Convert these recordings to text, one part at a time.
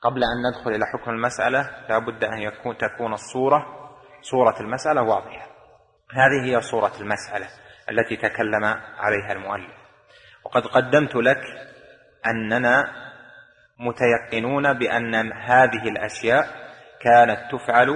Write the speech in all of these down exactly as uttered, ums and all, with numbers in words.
قبل أن ندخل إلى حكم المسألة لا بد أن يكون تكون الصورة صورة المسألة واضحة. هذه هي صورة المسألة التي تكلم عليها المؤلف. وقد قدمت لك أننا متيقنون بأن هذه الأشياء كانت تفعل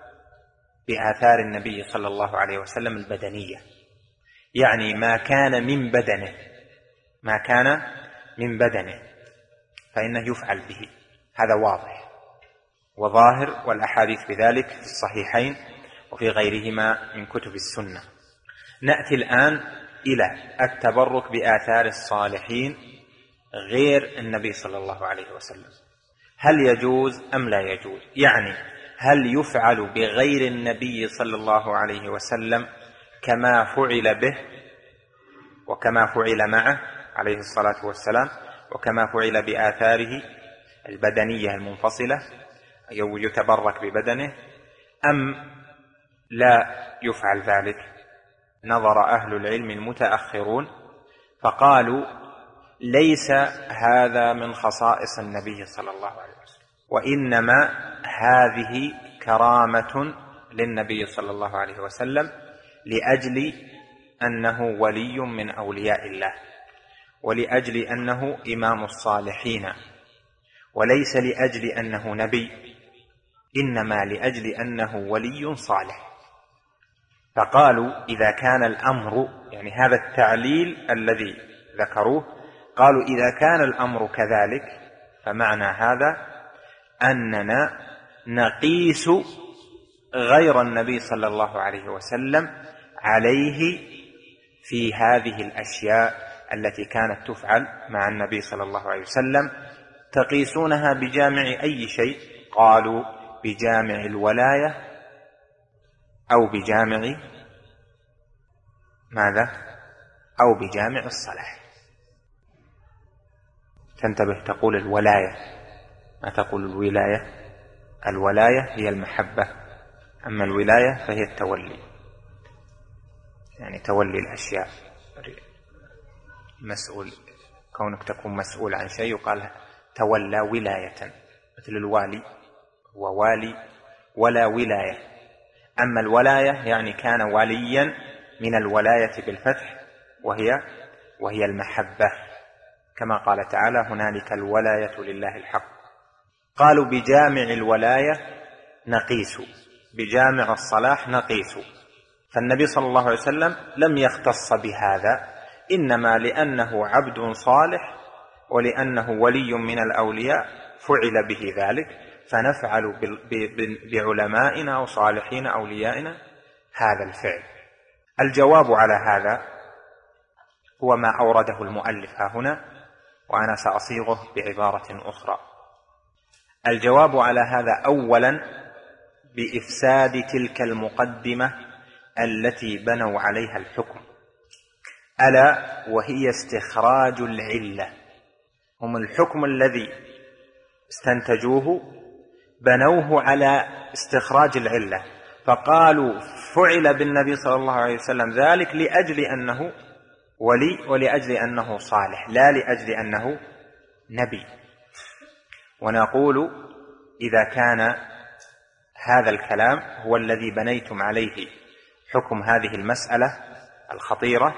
بآثار النبي صلى الله عليه وسلم البدنية، يعني ما كان من بدنه ما كان من بدنه فإنه يفعل به، هذا واضح وظاهر، والأحاديث بذلك في الصحيحين وفي غيرهما من كتب السنة. نأتي الآن إلى التبرك بآثار الصالحين غير النبي صلى الله عليه وسلم، هل يجوز أم لا يجوز؟ يعني هل يفعل بغير النبي صلى الله عليه وسلم كما فعل به وكما فعل معه عليه الصلاة والسلام وكما فعل بآثاره البدنية المنفصلة أو يتبرك ببدنه، أم لا يفعل ذلك؟ نظر أهل العلم المتأخرون فقالوا ليس هذا من خصائص النبي صلى الله عليه وسلم، وإنما هذه كرامة للنبي صلى الله عليه وسلم لأجل أنه ولي من أولياء الله، ولأجل أنه إمام الصالحين، وليس لأجل أنه نبي، إنما لأجل أنه ولي صالح. فقالوا إذا كان الأمر، يعني هذا التعليل الذي ذكروه، قالوا إذا كان الأمر كذلك فمعنى هذا أننا نقيس غير النبي صلى الله عليه وسلم عليه في هذه الأشياء التي كانت تفعل مع النبي صلى الله عليه وسلم. تقيسونها بجامع أي شيء؟ قالوا بجامع الولاية أو بجامع ماذا؟ أو بجامع الصلاح. تنتبه، تقول الولاية ما تقول الولاية. الولاية هي المحبة، أما الولاية فهي التولي، يعني تولي الأشياء، مسؤول، كونك تكون مسؤول عن شيء يقال تولى ولاية، مثل الوالي هو والي ولا ولاية. أما الولاية يعني كان وليا من الولاية بالفتح، وهي وهي المحبة، كما قال تعالى هنالك الولاية لله الحق. قالوا بجامع الولاية نقيس، بجامع الصلاح نقيس. فالنبي صلى الله عليه وسلم لم يختص بهذا، إنما لأنه عبد صالح ولأنه ولي من الأولياء فعل به ذلك، فنفعل بعلمائنا أو صالحين أوليائنا هذا الفعل. الجواب على هذا هو ما أورده المؤلف ها هنا، وأنا سأصيغه بعبارة أخرى. الجواب على هذا أولا بإفساد تلك المقدمة التي بنوا عليها الحكم، ألا وهي استخراج العلة. هم الحكم الذي استنتجوه بنوه على استخراج العلة، فقالوا فعل بالنبي صلى الله عليه وسلم ذلك لأجل أنه ولي ولأجل أنه صالح، لا لأجل أنه نبي. ونقول إذا كان هذا الكلام هو الذي بنيتم عليه حكم هذه المسألة الخطيرة،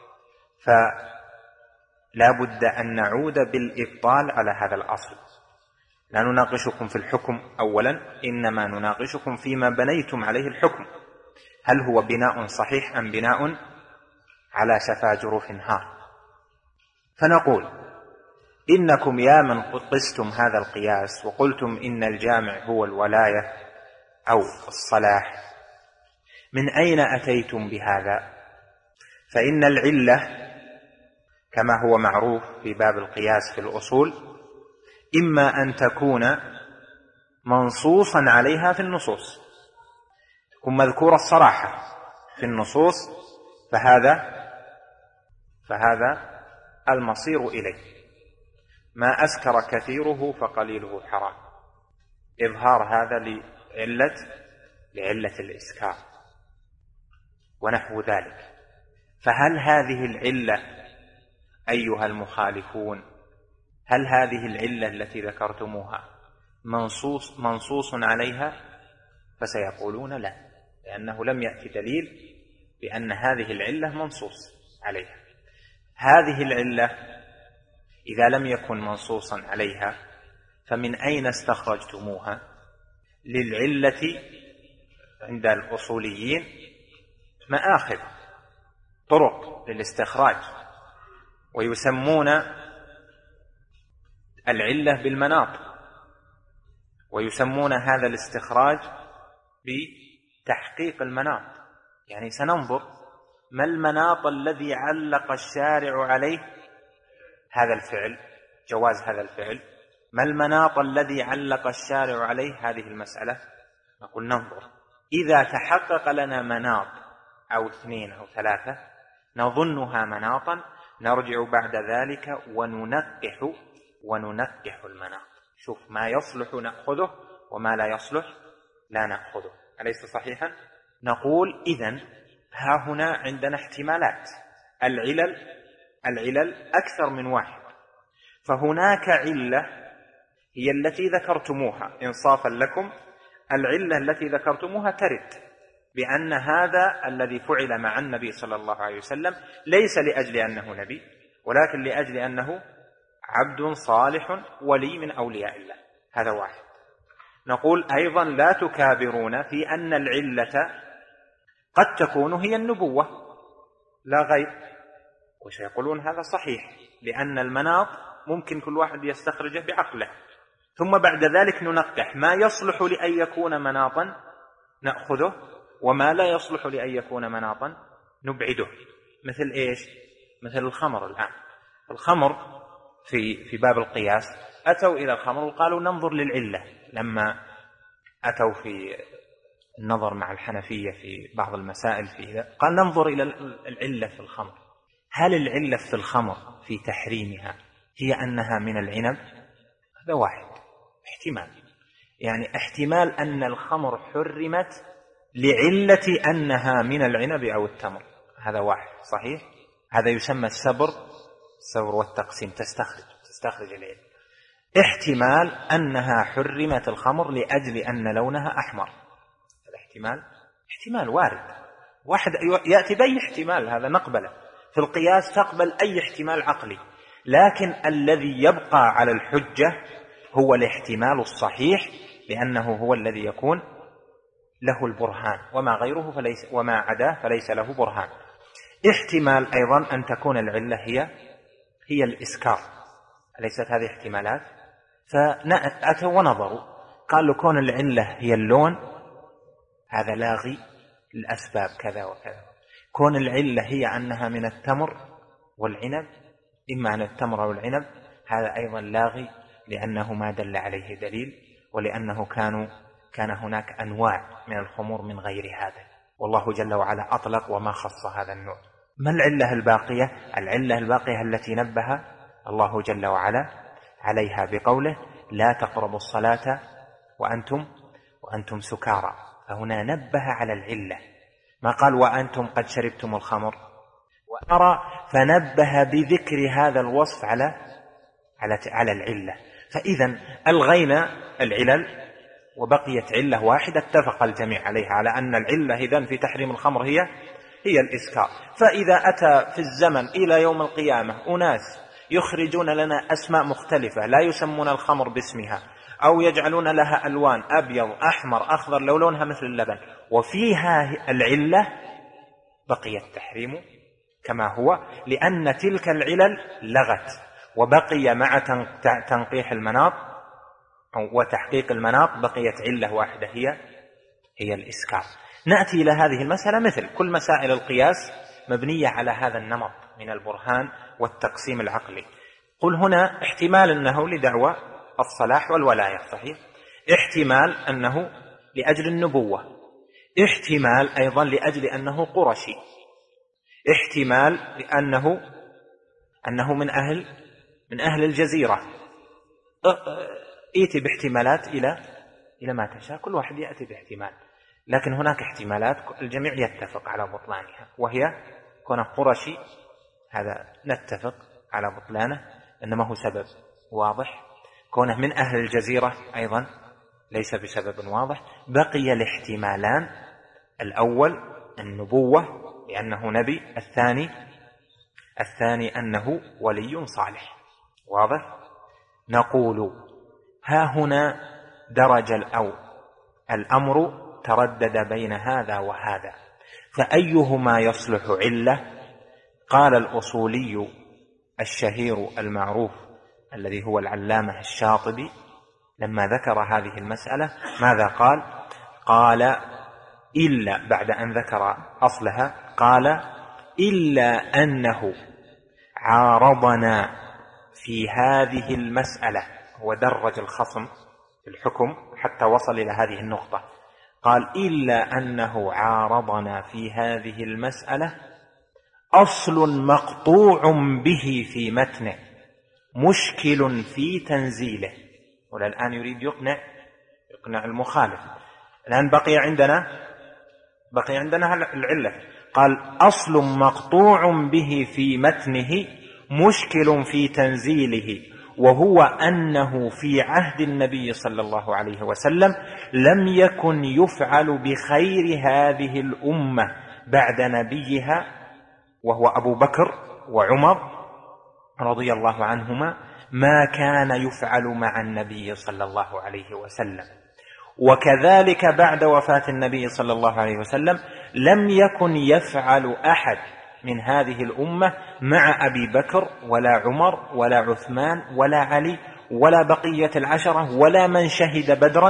فلا بد أن نعود بالإبطال على هذا الأصل. لا نناقشكم في الحكم أولا، إنما نناقشكم فيما بنيتم عليه الحكم، هل هو بناء صحيح أم بناء على شفا جروف هار. فنقول إنكم يا من قستم هذا القياس وقلتم إن الجامع هو الولاية أو الصلاح، من أين أتيتم بهذا؟ فإن العلة كما هو معروف في باب القياس في الأصول إما أن تكون منصوصا عليها في النصوص، تكون مذكورة الصراحة في النصوص، فهذا فهذا المصير إليه. ما أسكر كثيره فقليله حرام، إظهار هذا لعلة لعلة الإسكار ونحو ذلك. فهل هذه العلة أيها المخالفون، هل هذه العلة التي ذكرتموها منصوص, منصوص عليها فسيقولون لا، لأنه لم يأتي دليل بأن هذه العلة منصوص عليها. هذه العلة إذا لم يكن منصوصا عليها فمن أين استخرجتموها؟ للعلة عند الأصوليين مآخذ، طرق للاستخراج، ويسمون العلة بالمناط، ويسمون هذا الاستخراج بتحقيق المناط. يعني سننظر ما المناط الذي علق الشارع عليه هذا الفعل، جواز هذا الفعل، ما المناط الذي علق الشارع عليه هذه المسألة. نقول ننظر، إذا تحقق لنا مناط أو اثنين أو ثلاثة نظنها مناطا، نرجع بعد ذلك وننقح وننقح المناط، شوف ما يصلح نأخذه وما لا يصلح لا نأخذه. أليس صحيحا؟ نقول إذن ها هنا عندنا احتمالات، العلل العلل أكثر من واحد، فهناك علة هي التي ذكرتموها إنصافا لكم، العلة التي ذكرتموها ترد بأن هذا الذي فعل مع النبي صلى الله عليه وسلم ليس لأجل أنه نبي، ولكن لأجل أنه عبد صالح ولي من أولياء الله. هذا واحد. نقول أيضا لا تكابرون في أن العلة قد تكون هي النبوة لا غير، وسيقولون هذا صحيح لأن المناط ممكن كل واحد يستخرجه بعقله، ثم بعد ذلك ننقح ما يصلح لأن يكون مناطا نأخذه وما لا يصلح لأن يكون مناطا نبعده. مثل إيش؟ مثل الخمر. الآن الخمر في في باب القياس أتوا إلى الخمر وقالوا ننظر للعلة، لما أتوا في النظر مع الحنفية في بعض المسائل فيه قال ننظر إلى العلة في الخمر، هل العلة في الخمر في تحريمها هي أنها من العنب؟ هذا واحد احتمال، يعني احتمال أن الخمر حرمت لعلة أنها من العنب أو التمر، هذا واحد صحيح. هذا يسمى السبر، السبر والتقسيم، تستخرج تستخرج العلة. احتمال أنها حرمت الخمر لأجل أن لونها أحمر، هذا احتمال احتمال وارد، واحد يأتي بأي احتمال هذا نقبله. في القياس تقبل أي احتمال عقلي، لكن الذي يبقى على الحجة هو الاحتمال الصحيح، لأنه هو الذي يكون له البرهان، وما غيره فليس، وما عداه فليس له برهان. احتمال أيضا أن تكون العلة هي هي الإسكار، أليست هذه احتمالات؟ فأتوا ونظروا قالوا كون العلة هي اللون هذا لاغي الأسباب كذا وكذا، كون العلة هي أنها من التمر والعنب، إما عن التمر أو العنب، هذا أيضا لاغي لأنه ما دل عليه دليل، ولأنه كانوا كان هناك أنواع من الخمور من غير هذا، والله جل وعلا أطلق وما خص هذا النوع. ما العلة الباقية؟ العلة الباقية التي نبه الله جل وعلا عليها بقوله لا تقربوا الصلاة وأنتم وأنتم سكارى، فهنا نبه على العلة، ما قال وأنتم قد شربتم الخمر وأرى، فنبه بذكر هذا الوصف على على على العلة. فإذا ألغينا العلل وبقيت علة واحدة اتفق الجميع عليها على أن العلة إذن في تحريم الخمر هي هي الإسكار. فإذا أتى في الزمن إلى يوم القيامة أناس يخرجون لنا أسماء مختلفة لا يسمون الخمر باسمها، أو يجعلون لها ألوان أبيض أحمر أخضر لو لونها مثل اللبن وفيها العلة، بقي التحريم كما هو، لأن تلك العلل لغت، وبقي مع تنقيح المناط وتحقيق المناط بقيت علة واحدة هي هي الإسكار. نأتي إلى هذه المسألة مثل كل مسائل القياس مبنية على هذا النمط من البرهان والتقسيم العقلي. قل هنا احتمال أنه لدعوى الصلاح والولاية صحيح، احتمال أنه لأجل النبوة، احتمال أيضا لأجل أنه قرشي، احتمال لأنه أنه من أهل من أهل الجزيرة. ائتي باحتمالات إلى إلى ما تشاء، كل واحد يأتي باحتمال، لكن هناك احتمالات الجميع يتفق على بطلانها، وهي كون قرشي هذا نتفق على بطلانه إنما هو سبب واضح، كونه من أهل الجزيرة أيضا ليس بسبب واضح. بقي الاحتمالان: الأول النبوة لأنه نبي، الثاني الثاني أنه ولي صالح. واضح؟ نقول ها هنا درج أو الأمر تردد بين هذا وهذا، فأيهما يصلح علة؟ قال الأصولي الشهير المعروف الذي هو العلامة الشاطبي لما ذكر هذه المسألة ماذا قال؟ قال إلا، بعد أن ذكر أصلها، قال إلا أنه عارضنا في هذه المسألة. ودرج الخصم في الحكم حتى وصل إلى هذه النقطة، قال إلا أنه عارضنا في هذه المسألة أصل مقطوع به في متنه مشكل في تنزيله. والآن يريد يقنع يقنع المخالف. الآن بقي عندنا بقي عندنا العلة. قال أصل مقطوع به في متنه مشكل في تنزيله، وهو أنه في عهد النبي صلى الله عليه وسلم لم يكن يفعل بخير هذه الأمة بعد نبيها وهو أبو بكر وعمر رضي الله عنهما ما كان يفعل مع النبي صلى الله عليه وسلم، وكذلك بعد وفاة النبي صلى الله عليه وسلم لم يكن يفعل أحد من هذه الأمة مع أبي بكر ولا عمر ولا عثمان ولا علي ولا بقية العشرة ولا من شهد بدرا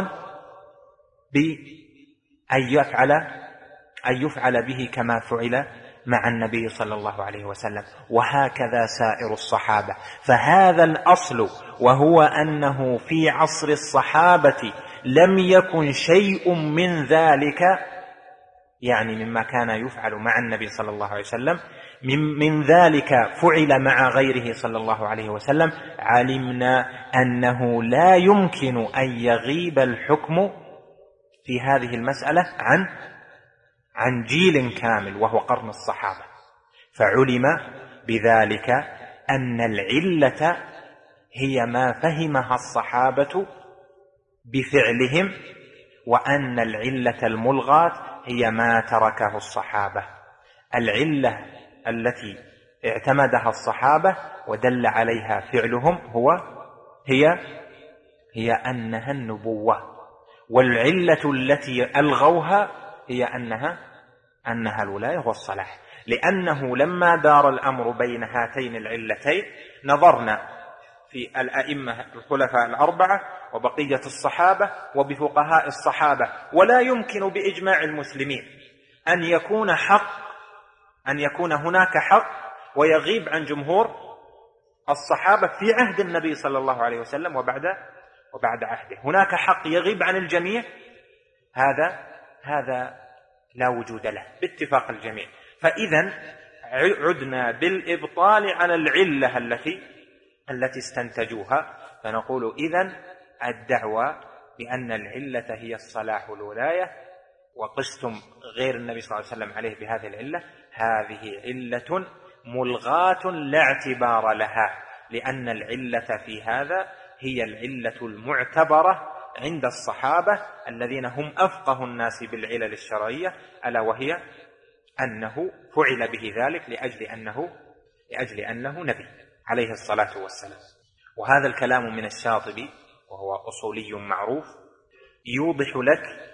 بأن يفعل أن يفعل به كما فعل مع النبي صلى الله عليه وسلم، وهكذا سائر الصحابة. فهذا الأصل، وهو أنه في عصر الصحابة لم يكن شيء من ذلك، يعني مما كان يفعل مع النبي صلى الله عليه وسلم من, من ذلك فعل مع غيره صلى الله عليه وسلم، علمنا أنه لا يمكن أن يغيب الحكم في هذه المسألة عن عن جيل كامل وهو قرن الصحابة. فعلم بذلك أن العلة هي ما فهمها الصحابة بفعلهم، وأن العلة الملغاة هي ما تركه الصحابة. العلة التي اعتمدها الصحابة ودل عليها فعلهم هو هي هي أنها النبوة، والعلة التي ألغوها هي أنها أنها الولاية والصلاح. لأنه لما دار الأمر بين هاتين العلتين نظرنا في الأئمة الخلفاء الأربعة وبقية الصحابة وبفقهاء الصحابة، ولا يمكن بإجماع المسلمين أن يكون حق أن يكون هناك حق ويغيب عن جمهور الصحابة في عهد النبي صلى الله عليه وسلم وبعد وبعد عهده. هناك حق يغيب عن الجميع، هذا هذا لا وجود له باتفاق الجميع. فإذا عدنا بالإبطال على العلة التي التي استنتجوها، فنقول إذن الدعوة بأن العلة هي الصلاح والولاية، وقستم غير النبي صلى الله عليه وسلم عليه بهذه العلة، هذه علة ملغاة لا اعتبار لها، لأن العلة في هذا هي العلة المعتبرة عند الصحابة الذين هم أفقه الناس بالعلل الشرعية، ألا وهي أنه فعل به ذلك لأجل أنه لأجل أنه نبي عليه الصلاة والسلام. وهذا الكلام من الشاطبي وهو أصولي معروف يوضح لك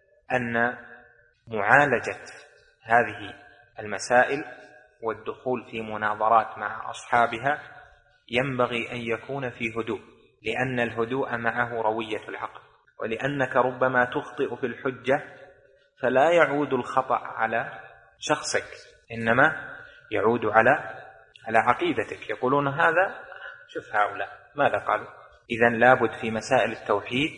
أن معالجة هذه المسائل والدخول في مناظرات مع أصحابها ينبغي أن يكون في هدوء، لأن الهدوء معه روية العقل، ولأنك ربما تخطئ في الحجة فلا يعود الخطأ على شخصك، إنما يعود على على عقيدتك. يقولون هذا، شوف هؤلاء ماذا قالوا. إذن لابد في مسائل التوحيد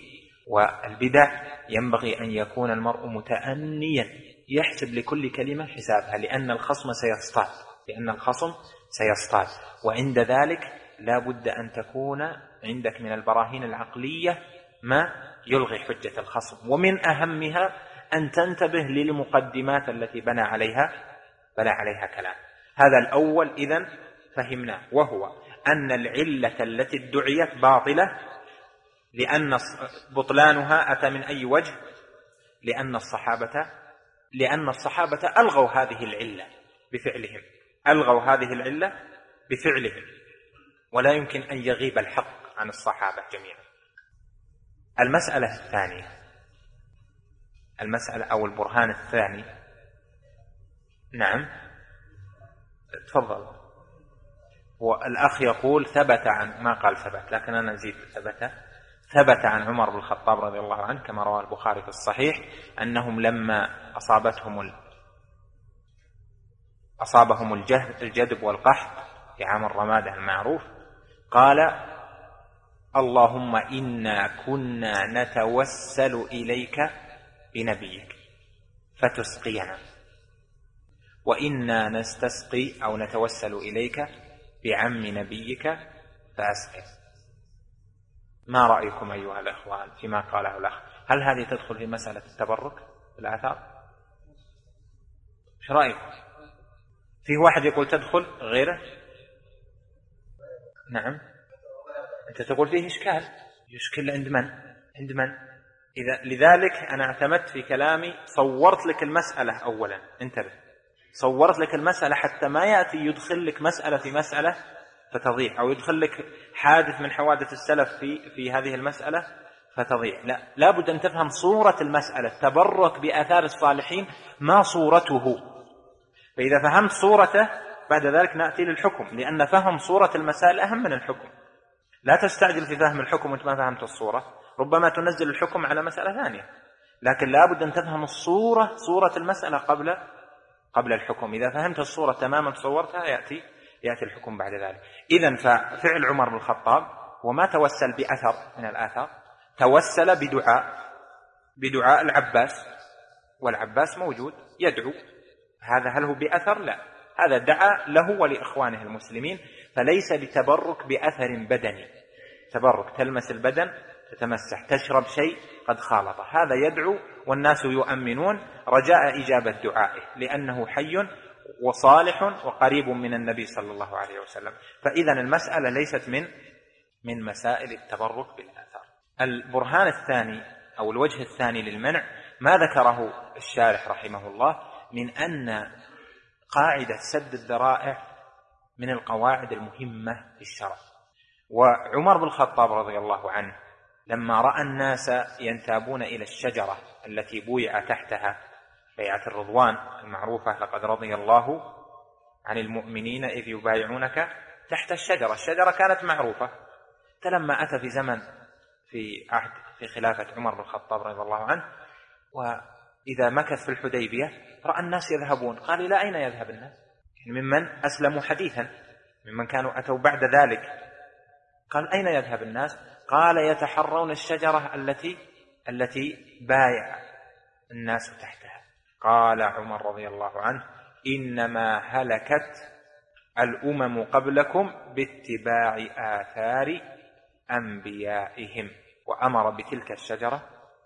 والبدع ينبغي أن يكون المرء متأنيا يحسب لكل كلمة حسابها، لأن الخصم سيصطاد لأن الخصم سيصطاد وعند ذلك لابد أن تكون عندك من البراهين العقلية ما يلغي حجة الخصم، ومن أهمها أن تنتبه للمقدمات التي بنى عليها بنى عليها كلام. هذا الأول إذن فهمناه، وهو أن العلة التي ادعيت باطلة، لأن بطلانها أتى من أي وجه؟ لأن الصحابة لأن الصحابة ألغوا هذه العلة بفعلهم ألغوا هذه العلة بفعلهم ولا يمكن أن يغيب الحق عن الصحابة جميعا. المسألة الثانية المسألة أو البرهان الثاني. نعم تفضل. والأخ يقول ثبت عن ما قال ثبت لكن أنا نزيد ثبت ثبت عن عمر بن الخطاب رضي الله عنه كما روى البخاري في الصحيح أنهم لما أصابتهم أصابهم الجدب والقحط في عام الرمادة المعروف قال اللهم إنا كنا نتوسل إليك بنبيك فتسقينا وإنا نستسقي أو نتوسل إليك بعم نبيك فأسقي. ما رأيكم أيها الأخوان فيما قاله الأخ؟ هل هذه تدخل في مسألة التبرك بالآثار؟ ايش رأيكم؟ فيه واحد يقول تدخل غيره؟ نعم أنت تقول فيه إشكال. يشكل عند من؟ عند من؟ إذا لذلك أنا اعتمدت في كلامي صورت لك المسألة أولا. انتبه صورت لك المسألة حتى ما يأتي يدخل لك مسألة في مسألة فتضيع أو يدخل لك حادث من حوادث السلف في في هذه المسألة فتضيع. لا لابد أن تفهم صورة المسألة. تبرك بآثار الصالحين ما صورته. فإذا فهمت صورته بعد ذلك نأتي للحكم لأن فهم صورة المسائل أهم من الحكم. لا تستعجل في فهم الحكم وانت ما فهمت الصورة. ربما تنزل الحكم على مسألة ثانية لكن لابد أن تفهم الصورة صورة المسألة قبل قبل الحكم. إذا فهمت الصورة تماما تصورتها يأتي يأتي الحكم بعد ذلك. إذن ففعل عمر بن الخطاب وما توسل بأثر من الآثار توسل بدعاء بدعاء العباس والعباس موجود يدعو. هذا هل هو بأثر؟ لا هذا دعا له ولإخوانه المسلمين فليس بتبرك بأثر بدني. تبرك تلمس البدن تتمسح تشرب شيء قد خالط هذا يدعو والناس يؤمنون رجاء إجابة دعائه لأنه حي وصالح وقريب من النبي صلى الله عليه وسلم. فإذا المسألة ليست من من مسائل التبرك بالآثار. البرهان الثاني أو الوجه الثاني للمنع ما ذكره الشارح رحمه الله من أن قاعدة سد الذرائع من القواعد المهمة في الشرع. وعمر بن الخطاب رضي الله عنه لما رأى الناس ينتابون إلى الشجرة التي بويع تحتها بيعة الرضوان المعروفة لقد رضي الله عن المؤمنين إذ يبايعونك تحت الشجرة. الشجرة كانت معروفة. فلما أتى في زمن في عهد في خلافة عمر بن الخطاب رضي الله عنه وإذا مكث في الحديبية رأى الناس يذهبون قال إلى أين يذهب الناس؟ يعني ممن أسلموا حديثا ممن كانوا أتوا بعد ذلك. قال أين يذهب الناس؟ قال يتحرون الشجرة التي التي بايع الناس تحتها. قال عمر رضي الله عنه إنما هلكت الأمم قبلكم باتباع آثار أنبيائهم وأمر بتلك الشجرة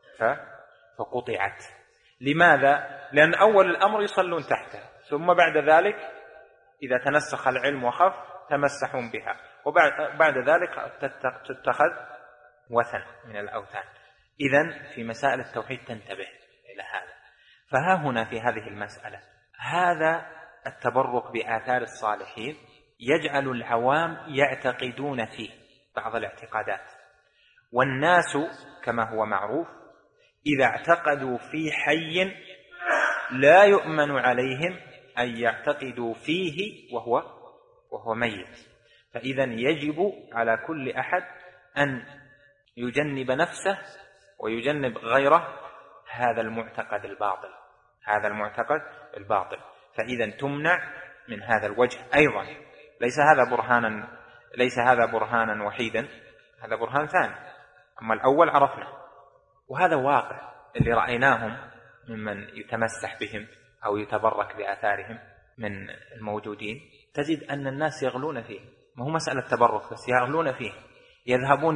فقطعت. لماذا؟ لأن أول الأمر يصلون تحتها ثم بعد ذلك إذا تنسخ العلم وخف تمسحون بها وبعد بعد ذلك تتخذ وثن من الأوثان. إذن في مسائل التوحيد تنتبه إلى هذا. فها هنا في هذه المسألة هذا التبرك بآثار الصالحين يجعل العوام يعتقدون فيه بعض الاعتقادات. والناس كما هو معروف إذا اعتقدوا في حي لا يؤمن عليهم أن يعتقدوا فيه وهو وهو ميت. فإذا يجب على كل أحد أن يجنب نفسه ويجنب غيره هذا المعتقد الباطل هذا المعتقد الباطل. فإذا تمنع من هذا الوجه أيضا. ليس هذا برهانا ليس هذا برهانا وحيدا هذا برهان ثاني. أما الأول عرفنا وهذا واقع اللي رأيناهم ممن يتمسح بهم أو يتبرك بآثارهم من الموجودين. تجد أن الناس يغلون فيه. ما هو مسألة تبرك بس يغلون فيه. يذهبون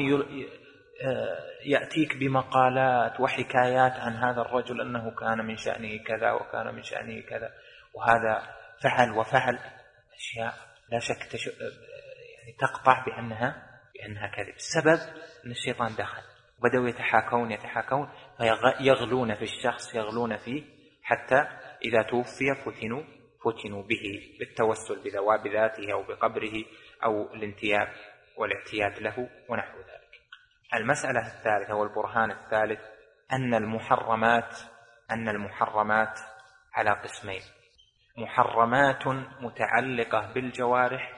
يأتيك بمقالات وحكايات عن هذا الرجل أنه كان من شأنه كذا وكان من شأنه كذا وهذا فعل وفعل أشياء لا شك تش... يعني تقطع بأنها بأنها كذب. السبب أن الشيطان دخل بدأوا يتحاكون يتحاكون فيغلون في الشخص، يغلون فيه، حتى إذا توفي فتنوا فتنوا به بالتوسل بذاته أو بقبره أو الانتياب والاعتياد له ونحو ذلك. المسألة الثالثة والبرهان الثالث أن المحرمات أن المحرمات على قسمين: محرمات متعلقة بالجوارح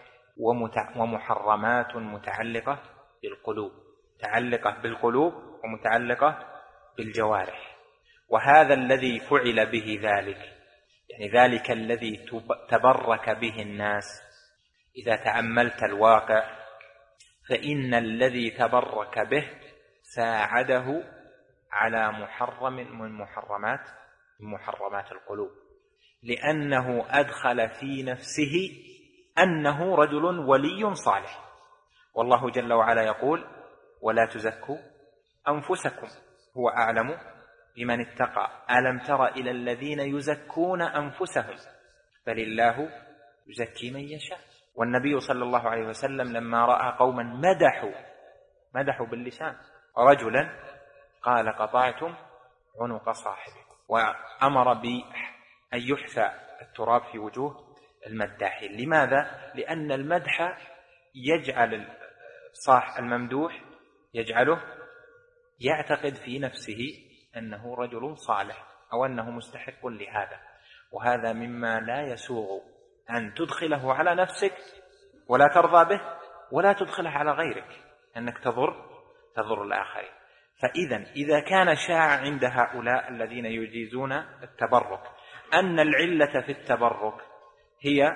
ومحرمات متعلقة بالقلوب، متعلقة بالقلوب ومتعلقة بالجوارح. وهذا الذي فعل به ذلك، يعني ذلك الذي تبرك به الناس، إذا تأملت الواقع فإن الذي تبرك به ساعده على محرم من محرمات من محرمات القلوب، لأنه أدخل في نفسه أنه رجل ولي صالح. والله جل وعلا يقول: ولا تزكوا أنفسكم هو أعلم بمن اتقى ألم تر إلى الذين يزكون أنفسهم بل الله يزكي من يشاء. والنبي صلى الله عليه وسلم لما رأى قوما مدحوا مدحوا باللسان رجلا قال: قطعتم عنق صاحبكم، وأمر بأن يحثى التراب في وجوه المداحين. لماذا؟ لأن المدح يجعل صاح الممدوح يجعله يعتقد في نفسه أنه رجل صالح أو أنه مستحق لهذا، وهذا مما لا يسوغ أن تدخله على نفسك ولا ترضى به، ولا تدخله على غيرك، أنك تضر تضر الآخرين. فإذا إذا كان شاع عند هؤلاء الذين يجيزون التبرك أن العلة في التبرك هي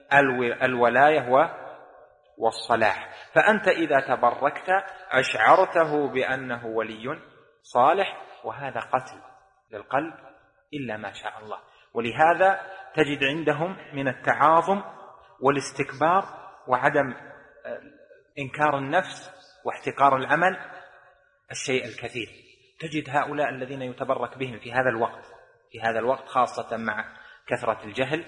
الولاية والصلاح، فأنت إذا تبركت أشعرته بأنه ولي صالح، وهذا قتل للقلب إلا ما شاء الله. ولهذا تجد عندهم من التعاظم والاستكبار وعدم إنكار النفس واحتقار العمل الشيء الكثير. تجد هؤلاء الذين يتبرك بهم في هذا الوقت في هذا الوقت خاصة مع كثرة الجهل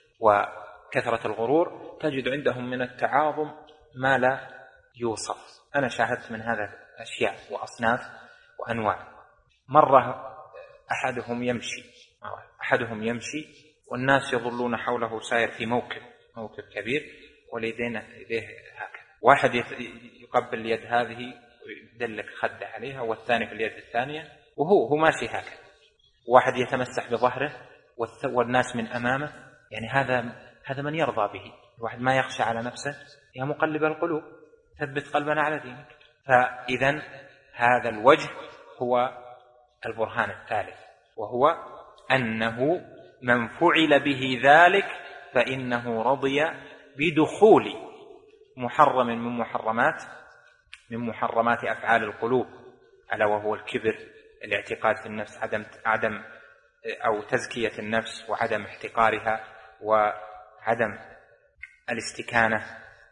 وكثرة الغرور، تجد عندهم من التعاظم ما لا يوصف. أنا شاهدت من هذا أشياء وأصناف وأنواع. مرة أحدهم يمشي أحدهم يمشي والناس يظلون حوله سائر في موكب موكب كبير واليدين يديه هكذا، واحد يقبل اليد هذه ويدلك خده عليها، والثاني في اليد الثانية، وهو هو ماشي هكذا. واحد يتمسح بظهره والناس من أمامه. يعني هذا هذا من يرضى به؟ واحد ما يخشى على نفسه. يا مقلب القلوب ثبت قلبنا على دينك. فإذا هذا الوجه هو البرهان الثالث، وهو أنه من فعل به ذلك فإنه رضي بدخول محرم من محرمات من محرمات أفعال القلوب، ألا وهو الكبر، الاعتقاد في النفس، عدم عدم أو تزكية النفس وعدم احتقارها وعدم الاستكانة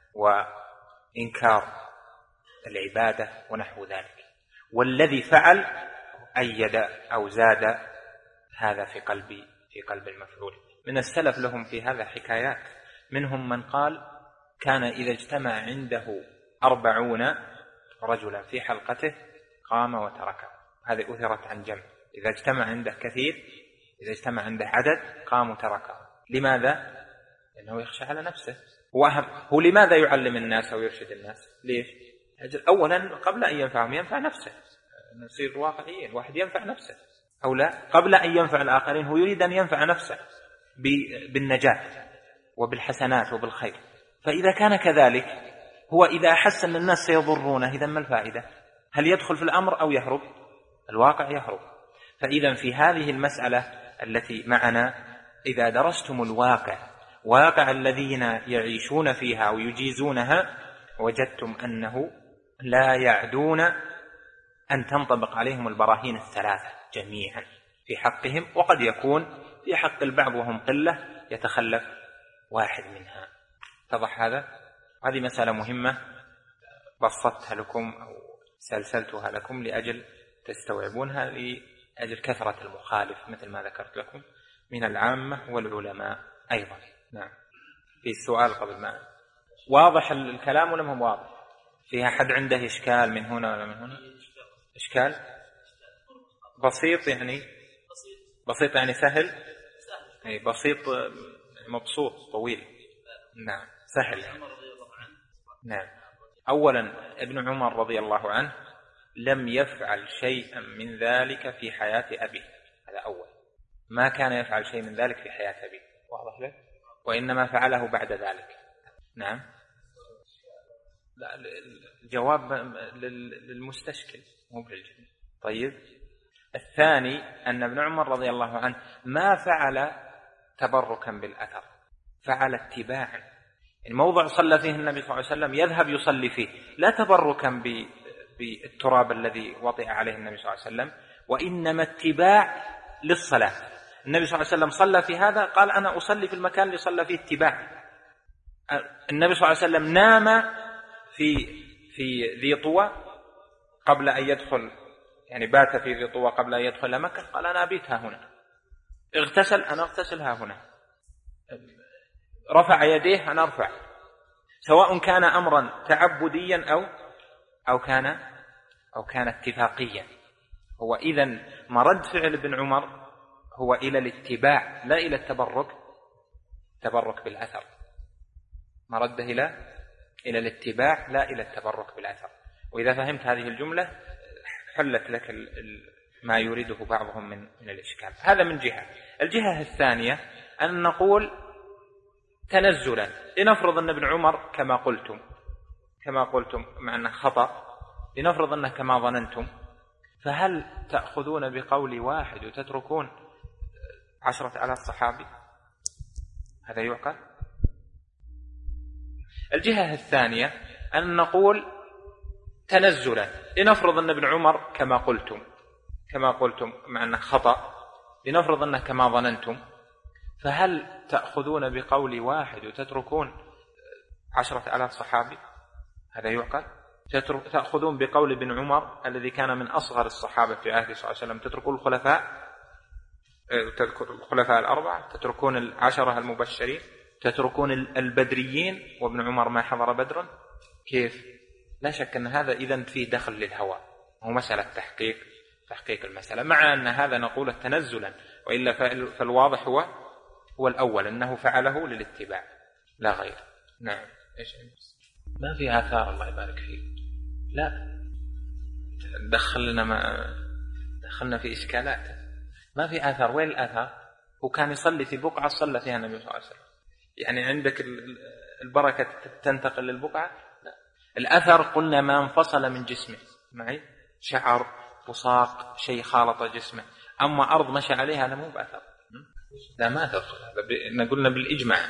وإنكار العبادة ونحو ذلك. والذي فعل أيد أو زاد هذا في قلب في قلب المفعول. من السلف لهم في هذا حكايات، منهم من قال: كان إذا اجتمع عنده أربعون رجلا في حلقته قام وتركه. هذه أثرت عن جمع. إذا اجتمع عنده كثير إذا اجتمع عنده عدد قام وتركه. لماذا؟ لأنه يخشى على نفسه. وهم هو لماذا يعلم الناس أو يرشد الناس؟ ليش؟ أولا قبل أن ينفعهم ينفع نفسه. نصير واقعيين، واحد ينفع نفسه أو لا. قبل أن ينفع الآخرين هو يريد أن ينفع نفسه بالنجاة وبالحسنات وبالخير. فإذا كان كذلك، هو إذا أحس أن الناس سيضرونه إذا ما الفائدة؟ هل يدخل في الأمر أو يهرب؟ الواقع يهرب. فإذا في هذه المسألة التي معنا، إذا درستم الواقع واقع الذين يعيشون فيها أو يجيزونها، وجدتم أنه لا يعدون أن تنطبق عليهم البراهين الثلاثة جميعا في حقهم، وقد يكون في حق البعض وهم قلة يتخلف واحد منها. اتضح هذا؟ هذه مسألة مهمة بسطتها لكم أو سلسلتها لكم لأجل تستوعبونها، لأجل كثرة المخالف مثل ما ذكرت لكم من العامة والعلماء أيضا. نعم. في السؤال قبل ما واضح الكلام ولا مو واضح؟ فيها حد عنده إشكال من هنا ولا من هنا؟ إشكال بسيط يعني بسيط يعني سهل، أي بسيط مبسوط طويل. نعم سهل. نعم. أولا ابن عمر رضي الله عنه لم يفعل شيئا من ذلك في حياة أبيه، هذا أول، ما كان يفعل شيء من ذلك في حياة أبيه، واضح لك؟ وإنما فعله بعد ذلك. نعم. لا الجواب للمستشكل مو للجميع. طيب الثاني أن ابن عمر رضي الله عنه ما فعل تبركا بالأثر، فعل اتباعا. الموضع صلى فيه النبي صلى الله عليه وسلم يذهب يصلي فيه، لا تبركا بالتراب الذي وطئ عليه النبي صلى الله عليه وسلم، وإنما اتباع للصلاة. النبي صلى الله عليه وسلم صلى في هذا، قال أنا أصلي في المكان اللي صلى فيه اتباع. النبي صلى الله عليه وسلم نام في في ذي طوى قبل أن يدخل، يعني بات في ذي طوى قبل أن يدخل مكة، قال أنا أبيت ها هنا. اغتسل، أنا اغتسل ها هنا. رفع يديه، أنا أرفع، سواء كان أمرا تعبديا أو أو كان أو كان اتفاقيا. هو إذن مرد فعل ابن عمر هو إلى الاتباع لا إلى التبرك، تبرك بالأثر. مرده إلى إلى الاتباع لا إلى التبرك بالأثر. وإذا فهمت هذه الجملة حلت لك ما يريده بعضهم من من الإشكال. هذا من جهة. الجهة الثانية أن نقول تنزلا، لنفرض أن ابن عمر كما قلتم كما قلتم مع أنه خطأ، لنفرض أنه كما ظننتم، فهل تأخذون بقول واحد وتتركون عشرة آلاف صحابي؟ هذا يعقل؟ الجهة الثانية أن نقول تنزلا، لنفرض أن ابن عمر كما قلتم كما قلتم مع أنه خطأ، لنفرض أنه كما ظننتم، فهل تأخذون بقول واحد وتتركون عشرة آلاف صحابي؟ هذا يعقل؟ تأخذون بقول ابن عمر الذي كان من أصغر الصحابة في عهد صلى الله عليه وسلم، تتركون الخلفاء الخلفاء الأربعة، تتركون العشرة المبشرين، تتركون البدريين، وابن عمر ما حضر بدرا؟ كيف؟ لا شك أن هذا إذن فيه دخل للهوى، هو مسألة تحقيق تحقيق المسألة، مع أن هذا نقول تنزلا، وإلا فالواضح هو هو الأول أنه فعله للاتباع لا غير. نعم. إيش ما في آثار الله يبارك فيك، لا دخلنا ما دخلنا في إشكالات، ما في آثار. وين الآثار؟ وكان يصلي في بقعة صلى فيها النبي صلى الله عليه وسلم، يعني عندك البركة تنتقل للبقعة؟ لا. الأثر قلنا ما انفصل من جسمه، معي شعر وساق شيء خالط جسمه، أما أرض مشى عليها هذا مو بأثر، لا ما تدخل هذا، قلنا بالإجماع.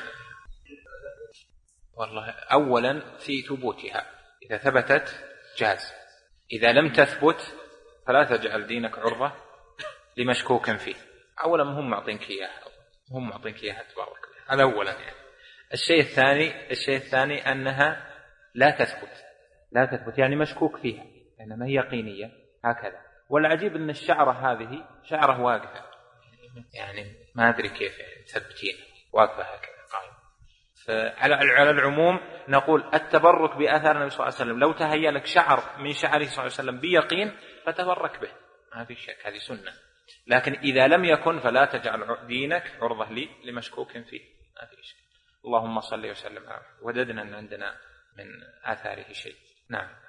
والله أولا في ثبوتها، إذا ثبتت جاز، إذا لم تثبت فلا تجعل دينك عرضة لمشكوك فيه. أولا هم معطينك إياها، هم معطينك إياها تبارك، هذا أولا. يعني الشيء الثاني الشيء الثاني أنها لا تثبت لا تثبت يعني مشكوك فيها، إنما هي يقينية هكذا. والعجيب أن الشعرة هذه شعرة واقفة، يعني ما أدري كيف يعني تثبتين واقفة هكذا قائمة. فعلى العموم نقول التبرك بأثر النبي صلى الله عليه وسلم، لو تهيأ لك شعر من شعره صلى الله عليه وسلم بيقين فتبرك به، ما في شك، هذه سنة. لكن إذا لم يكن فلا تجعل دينك عرضة لي لمشكوك فيه، ما في شك. اللهم صل وسلم على محمد. وددنا أن عندنا من آثاره شيء. نعم.